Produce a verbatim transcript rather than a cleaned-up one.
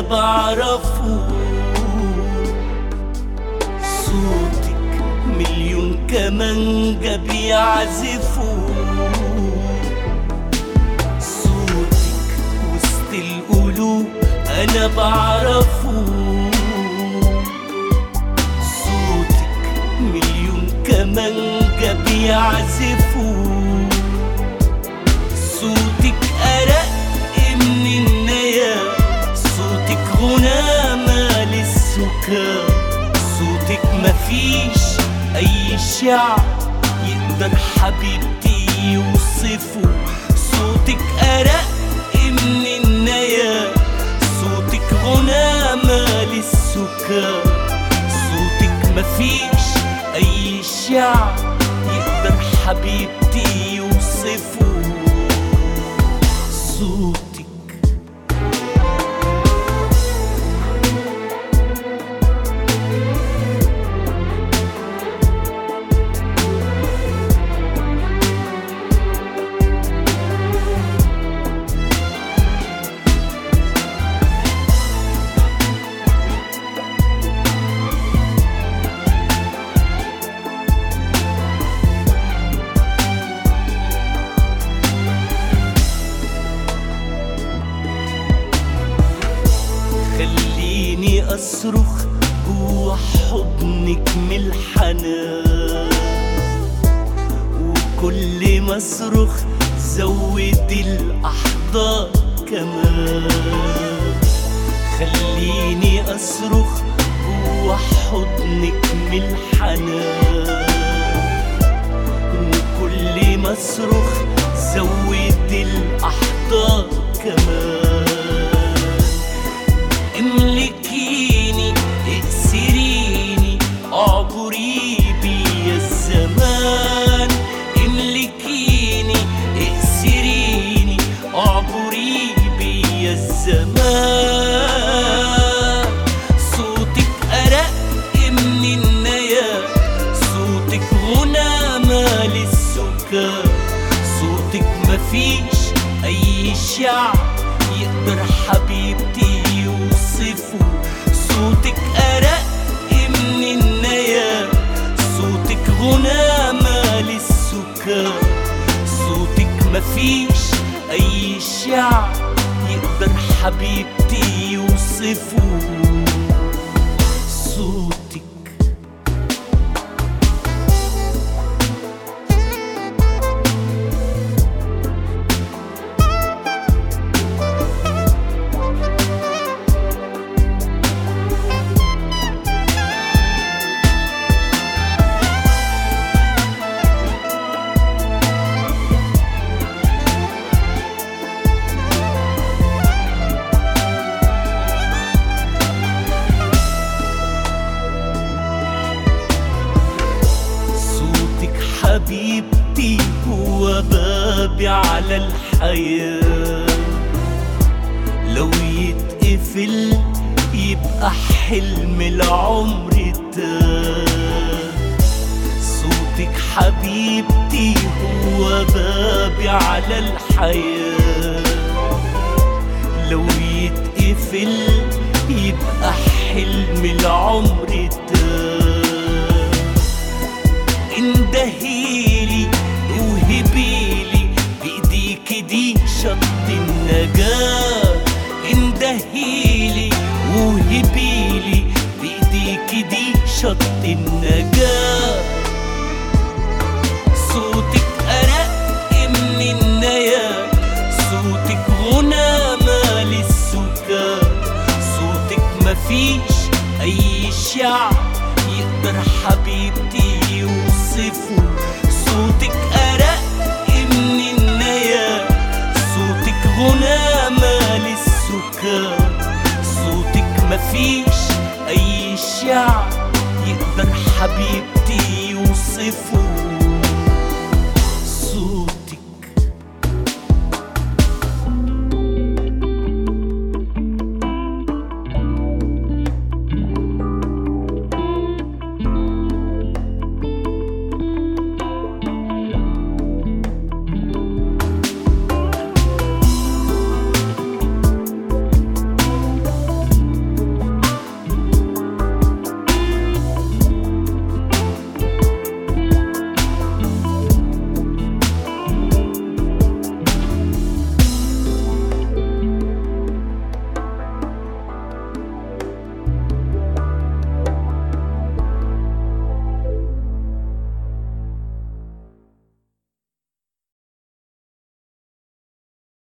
بعرفه. صوتك مليون كمانجة بيعزفوا، صوتك وسط القلوب أنا بعرفه. صوتك مليون كمانجة بيعزفوا، صوتك أرق من النيا، صوتك غنى مال السكان، صوتك مفيش أي شعر يقدر حبيبتي يوصفه. صوتك أرق من النيا، صوتك غنى مال السكان، صوتك مفيش أي شعر يقدر حبيبتي يوصفه. صوتك خليني أصرخ جوا حضنك من الحنان، وكل ما أصرخ زود الأحضان كمان. خليني أصرخ جوا حضنك من الحنان، وكل ما أصرخ زود الأحضان كمان. املكيني اكسريني اعبري بيا الزمان، املكيني اكسريني اعبري بيا الزمان. صوتك أرق من النيا، صوتك غنى مال السكان، صوتك مفيش أي شعر يقدر حبيبتي يوصفه. صوتك أرق من النيا، صوتك غنى مال السكان، صوتك مفيش أي شعر يقدر حبيبتي يوصفه. صوتك حبيبتي هو بابي على الحياة، لو يتقفل يبقى حلم العمر تاه. صوتك حبيبتي هو بابي على الحياة، لو يتقفل يبقى حلم العمر تاه. اندهيلي وهبيلي بايديكي دي شط النجاة، اندهيلي وهبيلي بايديكي دي شط النجاة. صوتك أرق من النيا، صوتك غنى مال السكان، صوتك مفيش أي شعر يقدر حبيبتي يوصفه. صوتك أرق من النيا، صوتك غنى مال السكان، صوتك مفيش أي شعر يقدر حبيبتي يوصفه.